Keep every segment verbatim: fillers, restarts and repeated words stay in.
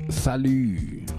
Salut.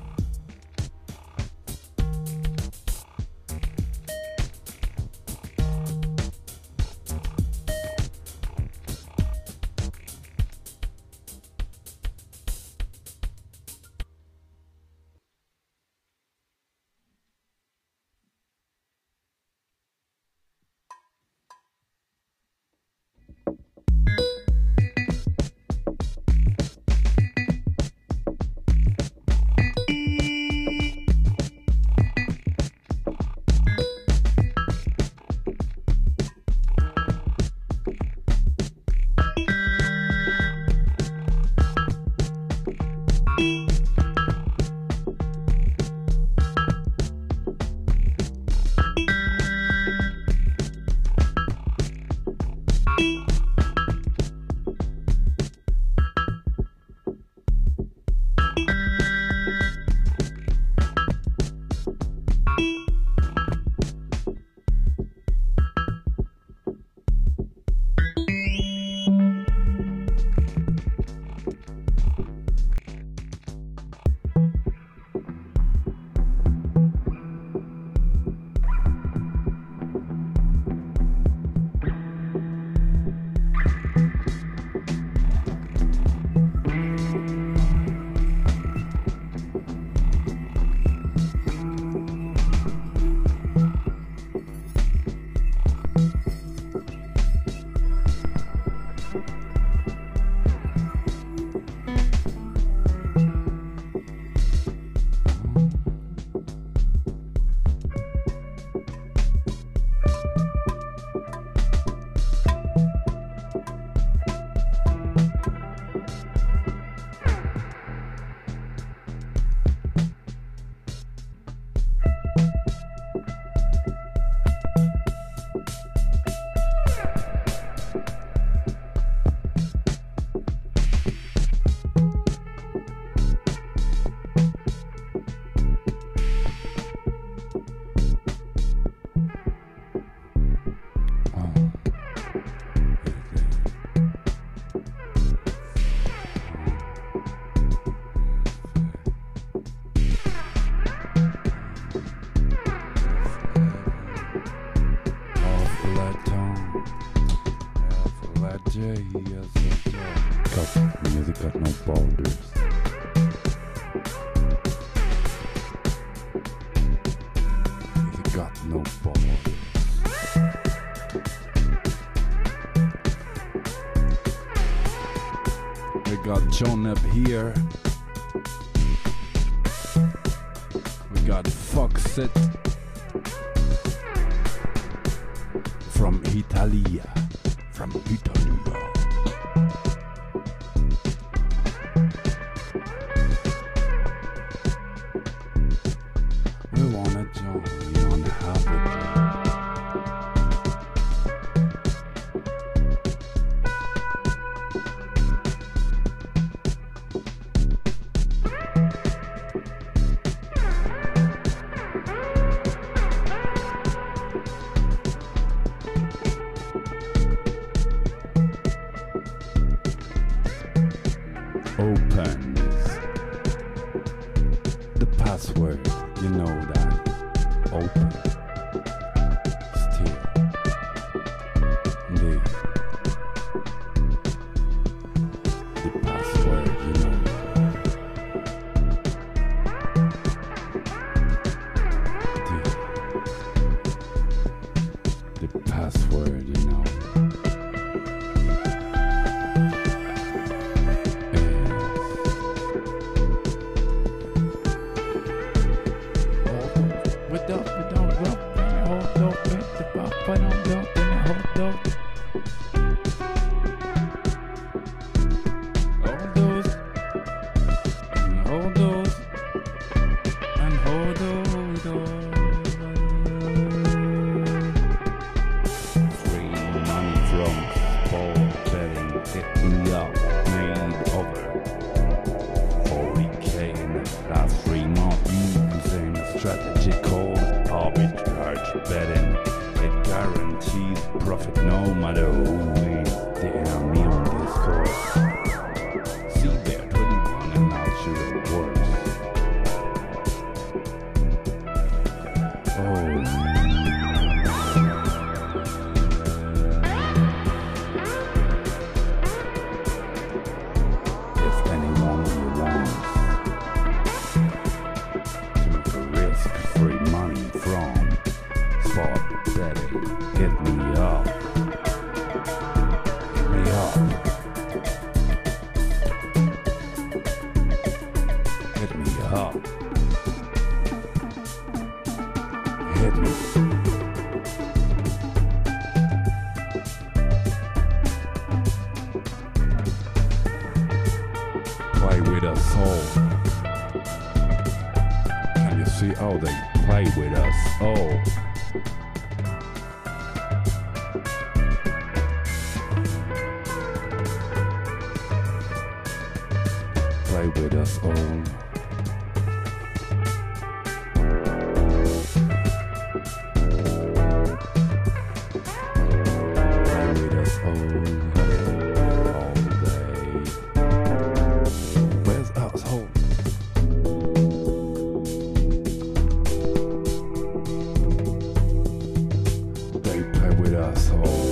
Cause music got no borders. Music got no borders. We got John up here. We got Foxit from Italia. From Italia. We wanna join you on the habit. Open is the password, you know that. Open. Still. The, the password, you know. The, the password, you know. Strategy called arbitrage betting. It guarantees profit no matter who is the enemy on this course. See there twenty-one and I'll shoot a word. huh. Hit me. Play with us soul. Can you see how they play with us? Oh. Play with us all. Play with us all, all day. Where's us home? They play with us all.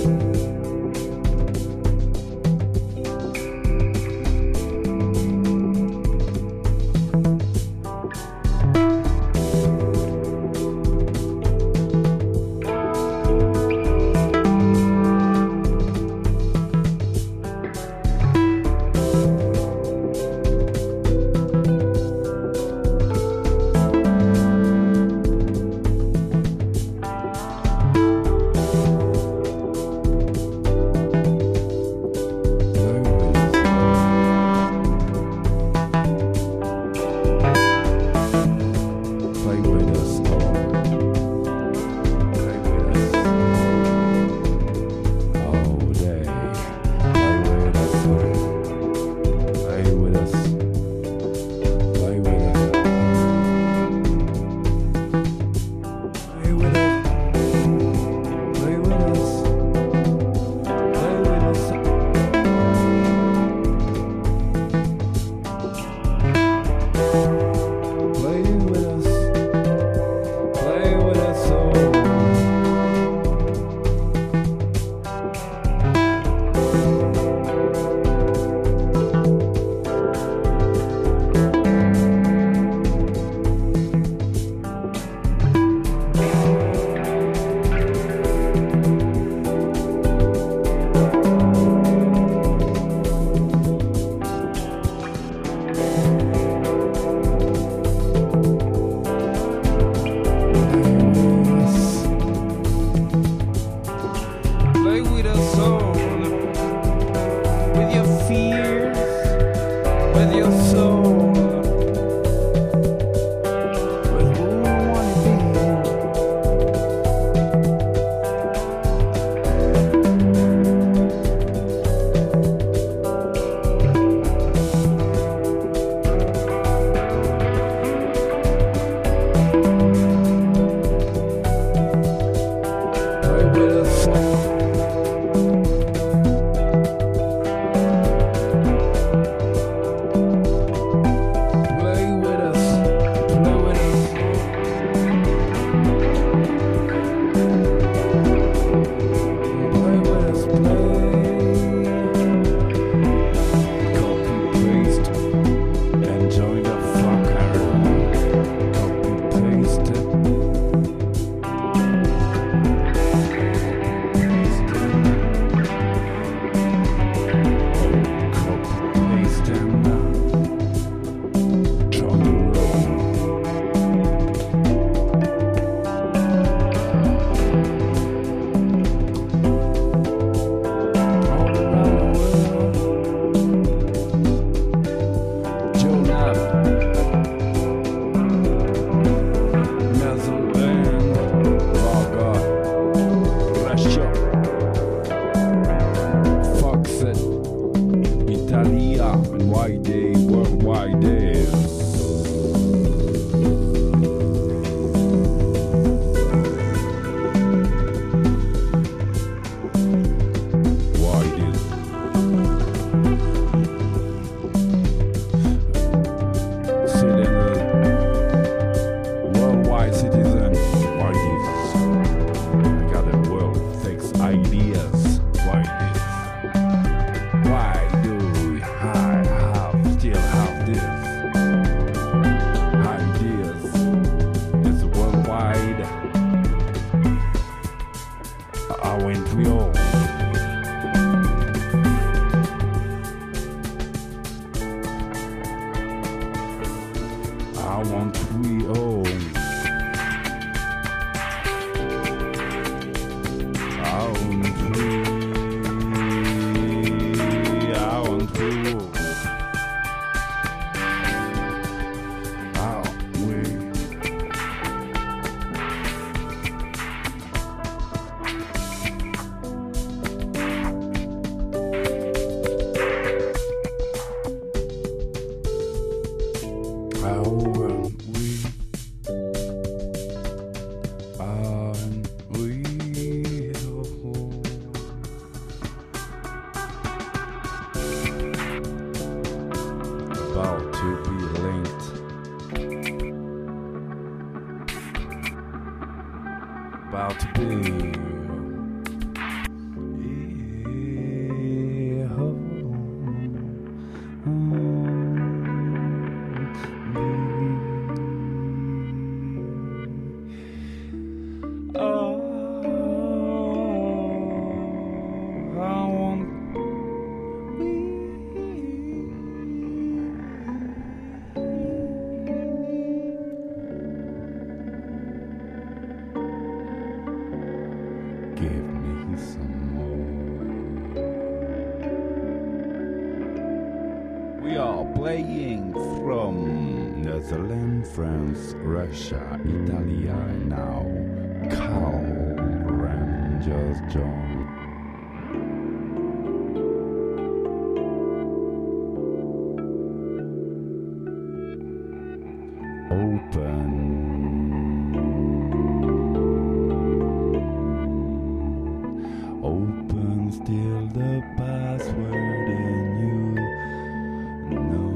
I want we all. I want we. I want we all. About to be linked, about to be. Yeah, oh, oh, oh, I want. Give me some more. We are playing from Netherlands, France, Russia, Italy, and now Carl Rangers John. Open. Open still the password and you know.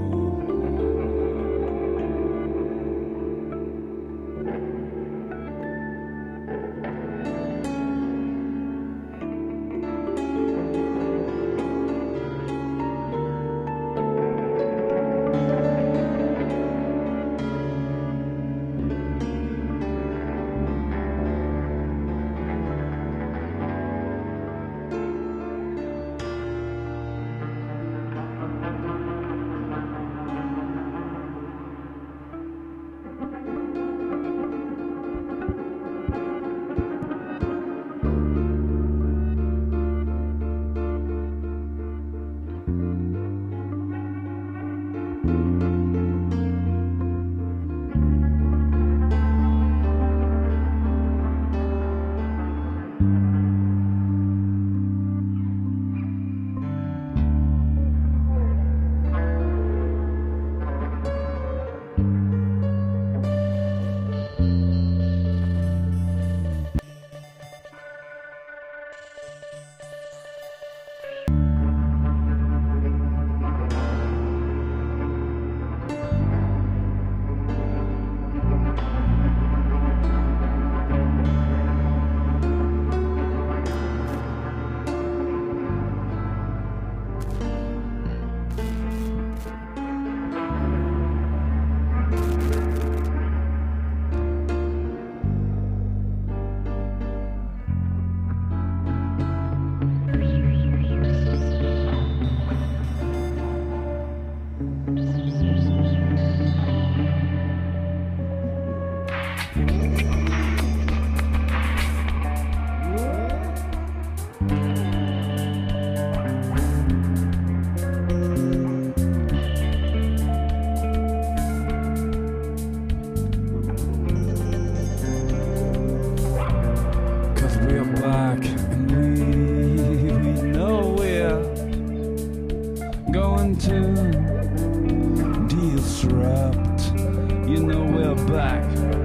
Disrupt, you know we're back.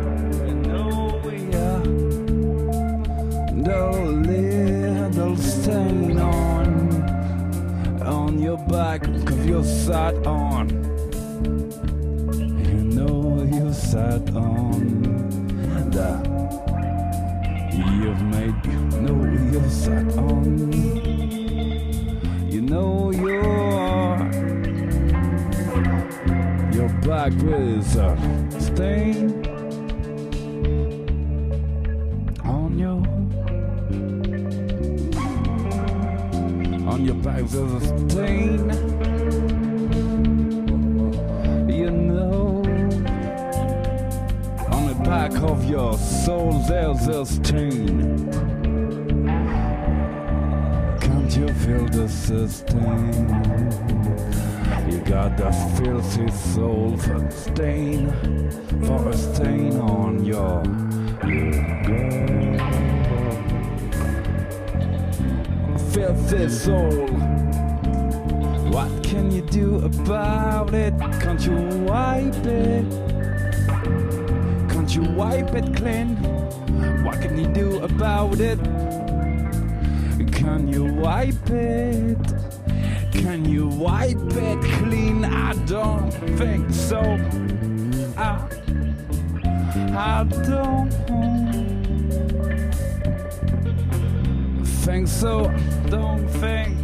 We know we are. The little stain on on your back, cause you're sat on. You know you sat on the. You've made, you know you sat on. You know you're. Your back with a stain on your on your back there's a stain. You know back of your soul there's a stain. Can't you feel the sustain? You got the filthy soul for stain, for a stain on your girl. Filthy soul, what can you do about it? Can't you wipe it? Can't you wipe it clean? What can you do about it? Can you wipe it? Can you wipe it clean? I don't think so. I, I don't think so. Don't think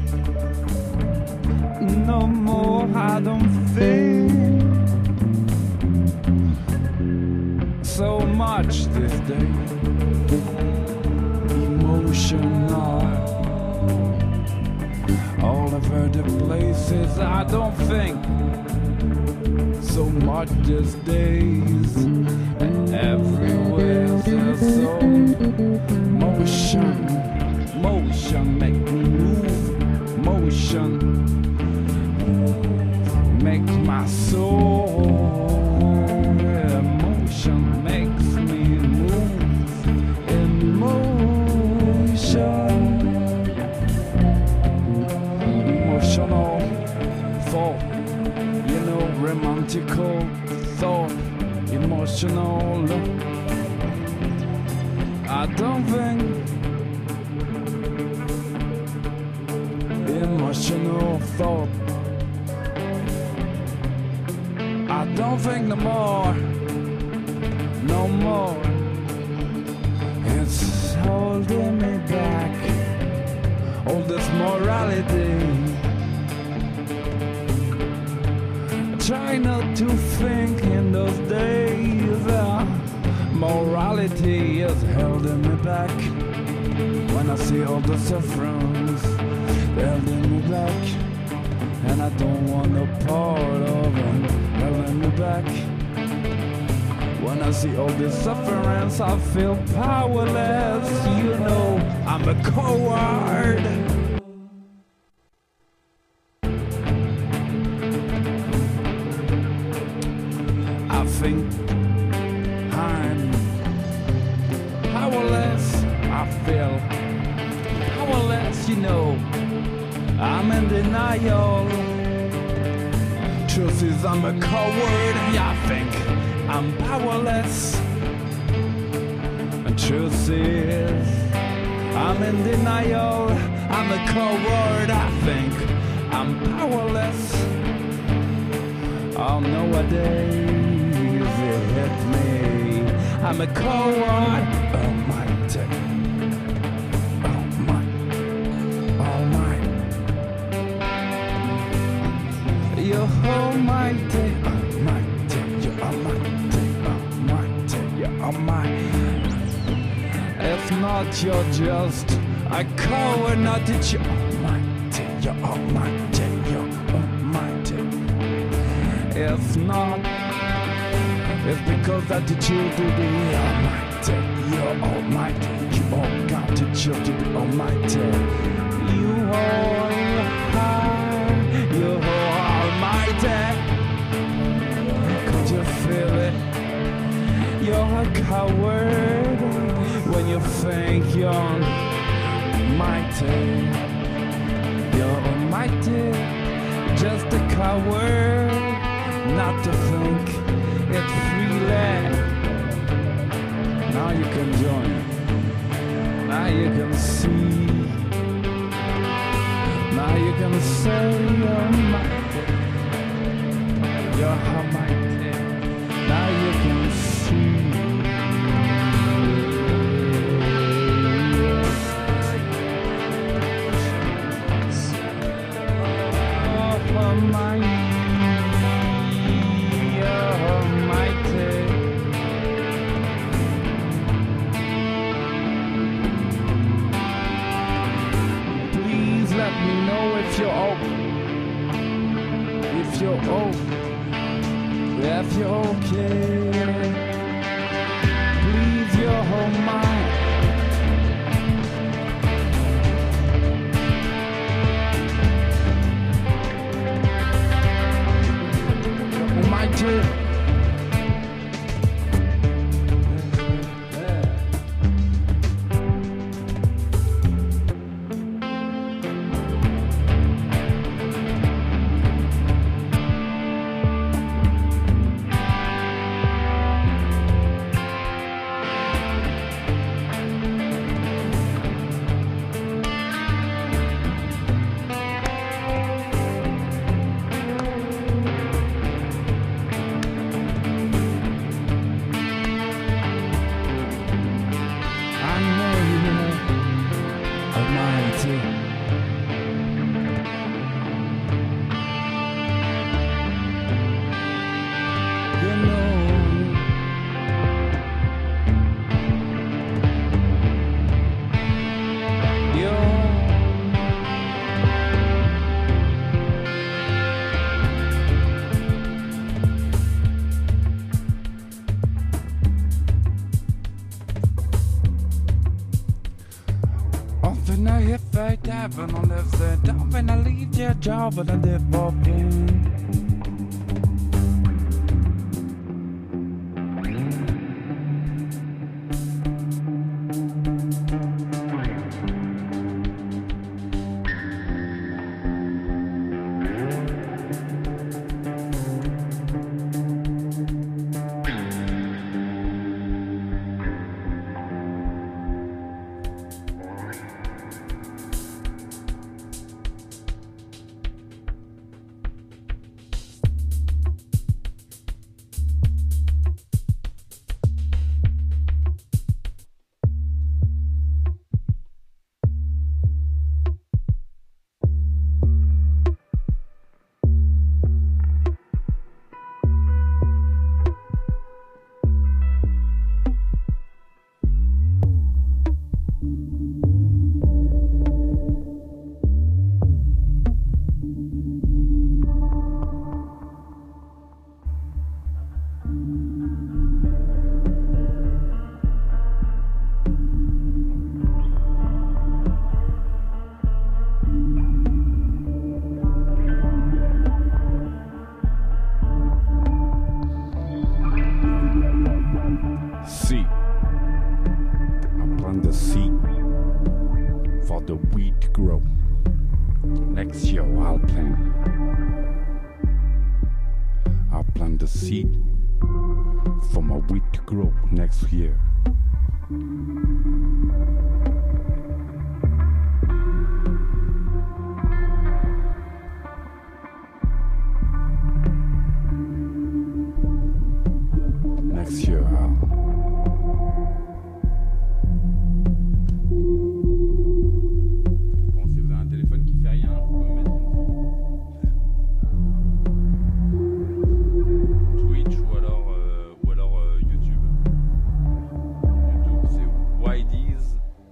no more. I don't think so much this day. Emotional all over the places. I don't think so much these days. And everywhere there's so motion, motion make me move, motion make my soul. Emotion makes me move, emotion. Emotional thought, you know, romantical thought, emotional. I don't think emotional thought. I don't think no more, no more. It's holding me back, all this morality. Try not to think in those days. uh, Morality is holding me back. When I see all the sufferings, they're holding me back. And I don't want no part of them holding me back. When I see all this sufferings, I feel powerless. You know, I'm a coward. I think I'm powerless. I feel powerless, you know. I'm in denial. Truth is I'm a coward. Yeah, I think I'm powerless. And truth is I'm in denial. I'm a coward. I think I'm powerless. Oh, nowadays it hit me. I'm a coward. Oh my day. Oh my. Oh my. You're almighty. Almighty. You're almighty. Almighty. You're almighty. If not, you're just a coward. Not that you're almighty. You're almighty. You're almighty. If not, it's because that the children be almighty. You're almighty. You all got the children be almighty. You all high. You're almighty. Could you feel it? You're a coward when you think you're mighty. You're almighty. Just a coward. Not to think it freely. Now you can join. Now you can see. Now you can say you're mighty. You're almighty. Now you can see. Oh, almighty. Let me know if you're open, if you're open, if you're okay. you know. Often I hit fake heaven on the set. Often I leave your job and I live off game. Seed. I plant the seed for the weed to grow. Next year I'll plant. I'll plant the seed for my wheat to grow next year. Next year I'll. Bon, si vous avez un téléphone qui fait rien, vous pouvez mettre une Twitch ou alors, euh, ou alors euh, YouTube. YouTube c'est Widies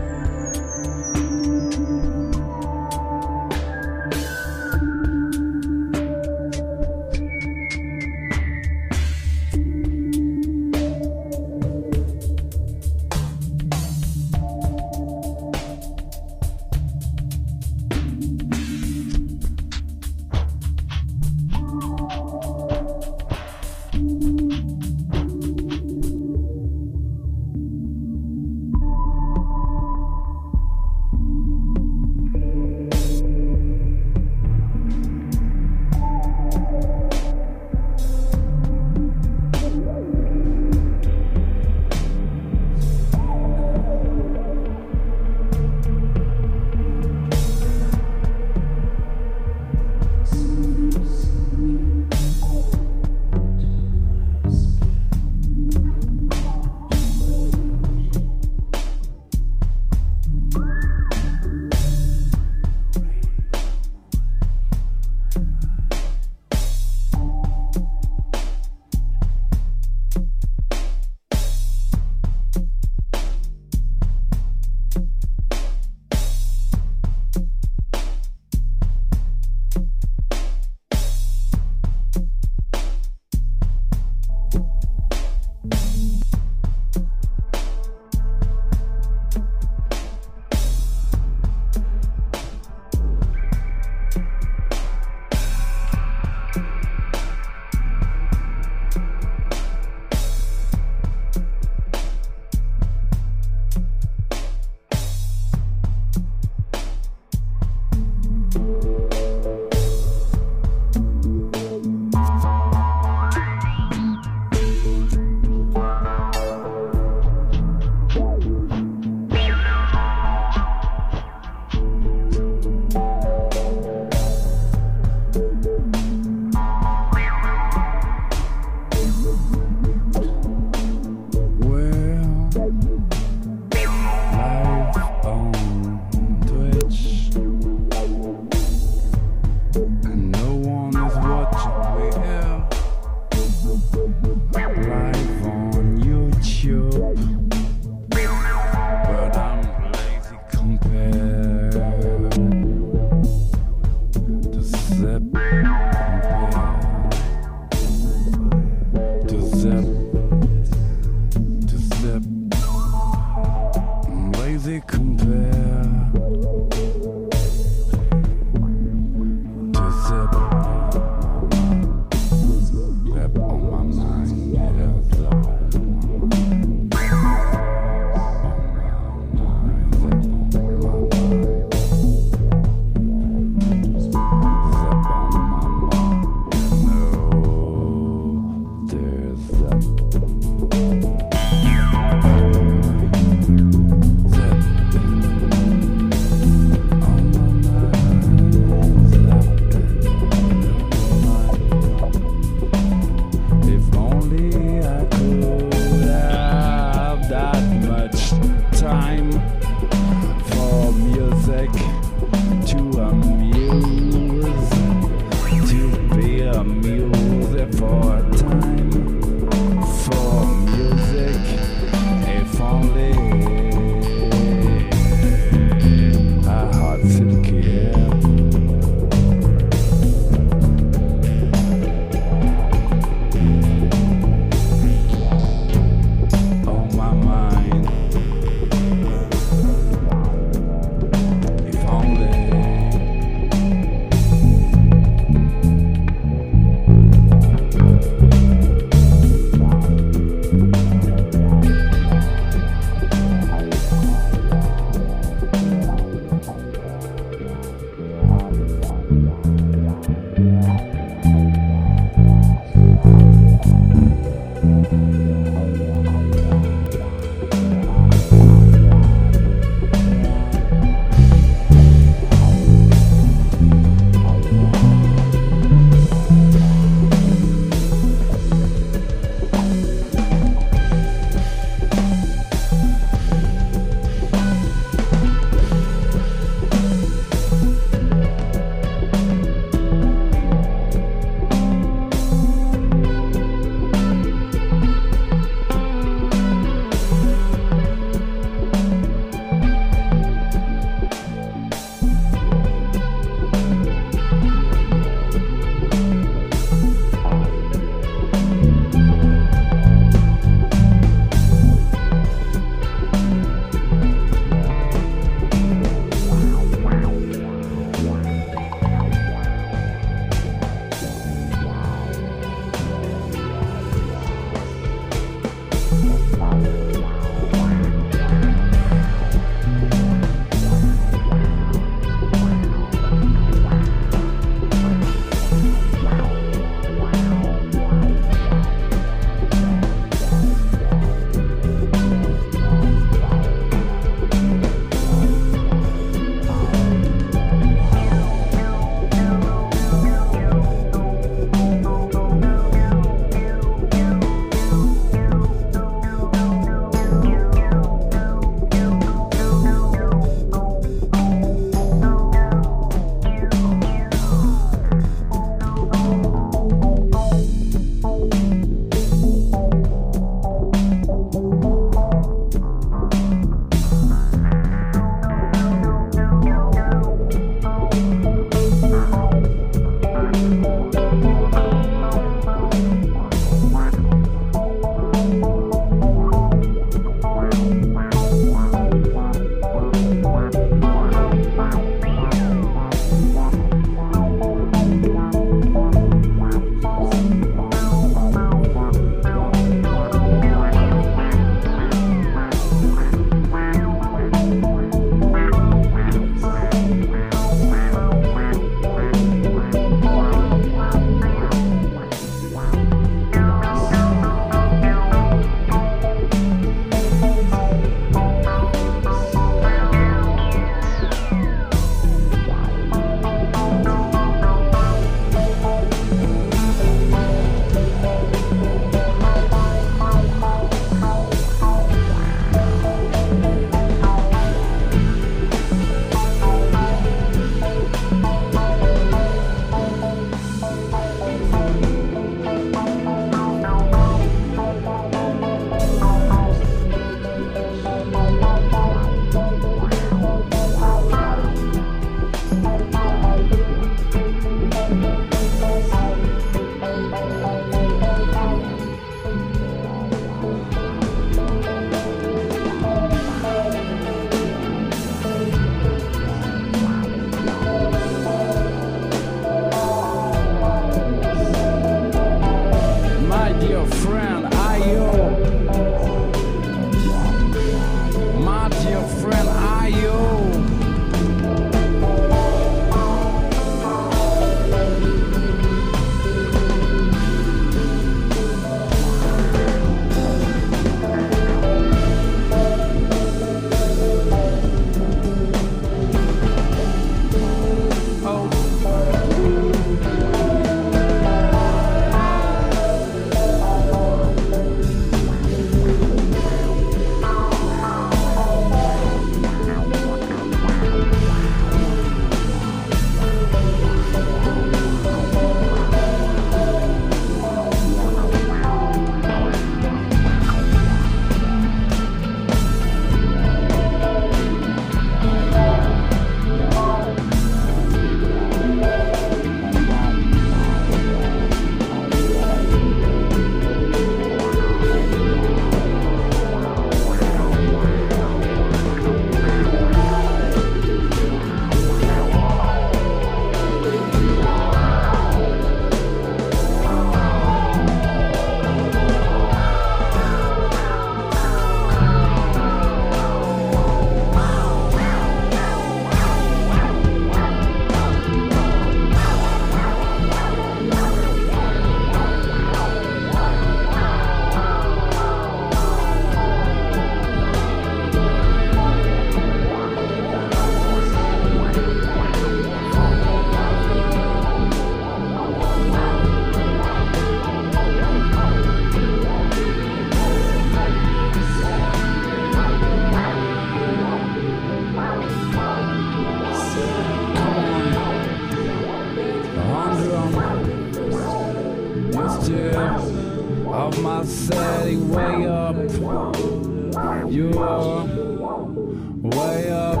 You're way up.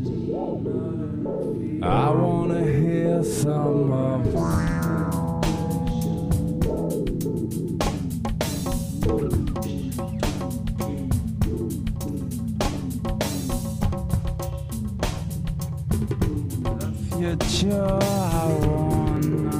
I wanna hear some of the future I want.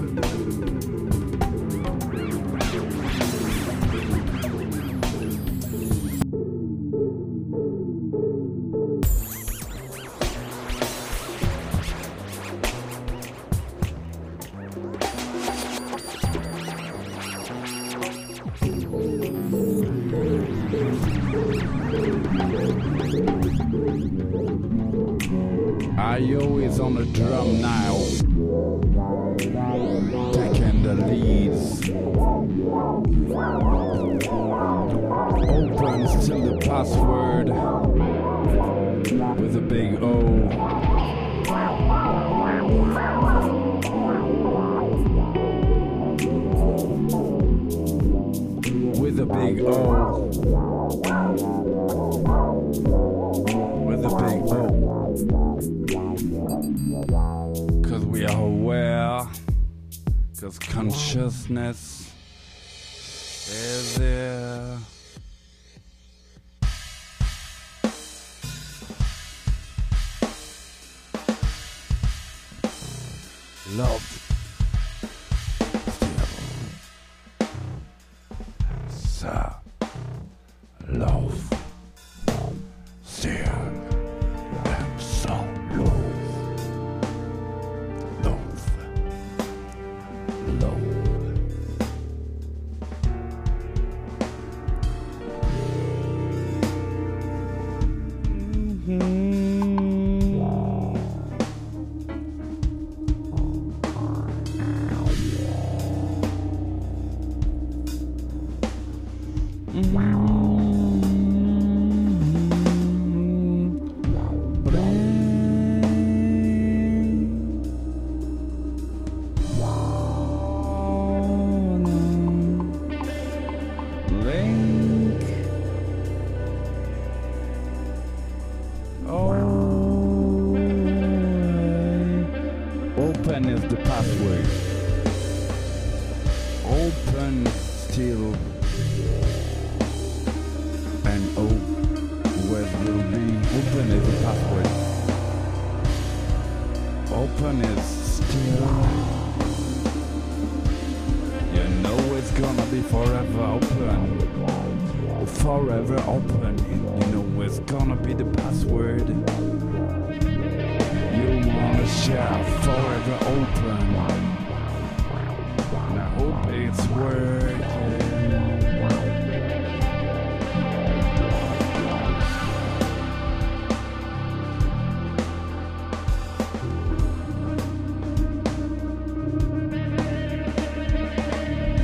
Ayo is on the drum now, taking the leads. Open still the password with a big O. With a big O. With a big O. Cause we are aware, cause consciousness is there. Love still, love still. Open is the password. Open still and O where will be. Open is the password. Open is still. You know it's gonna be forever open. Forever open. You know it's gonna be the password. You wanna share forever open. And I hope it's working.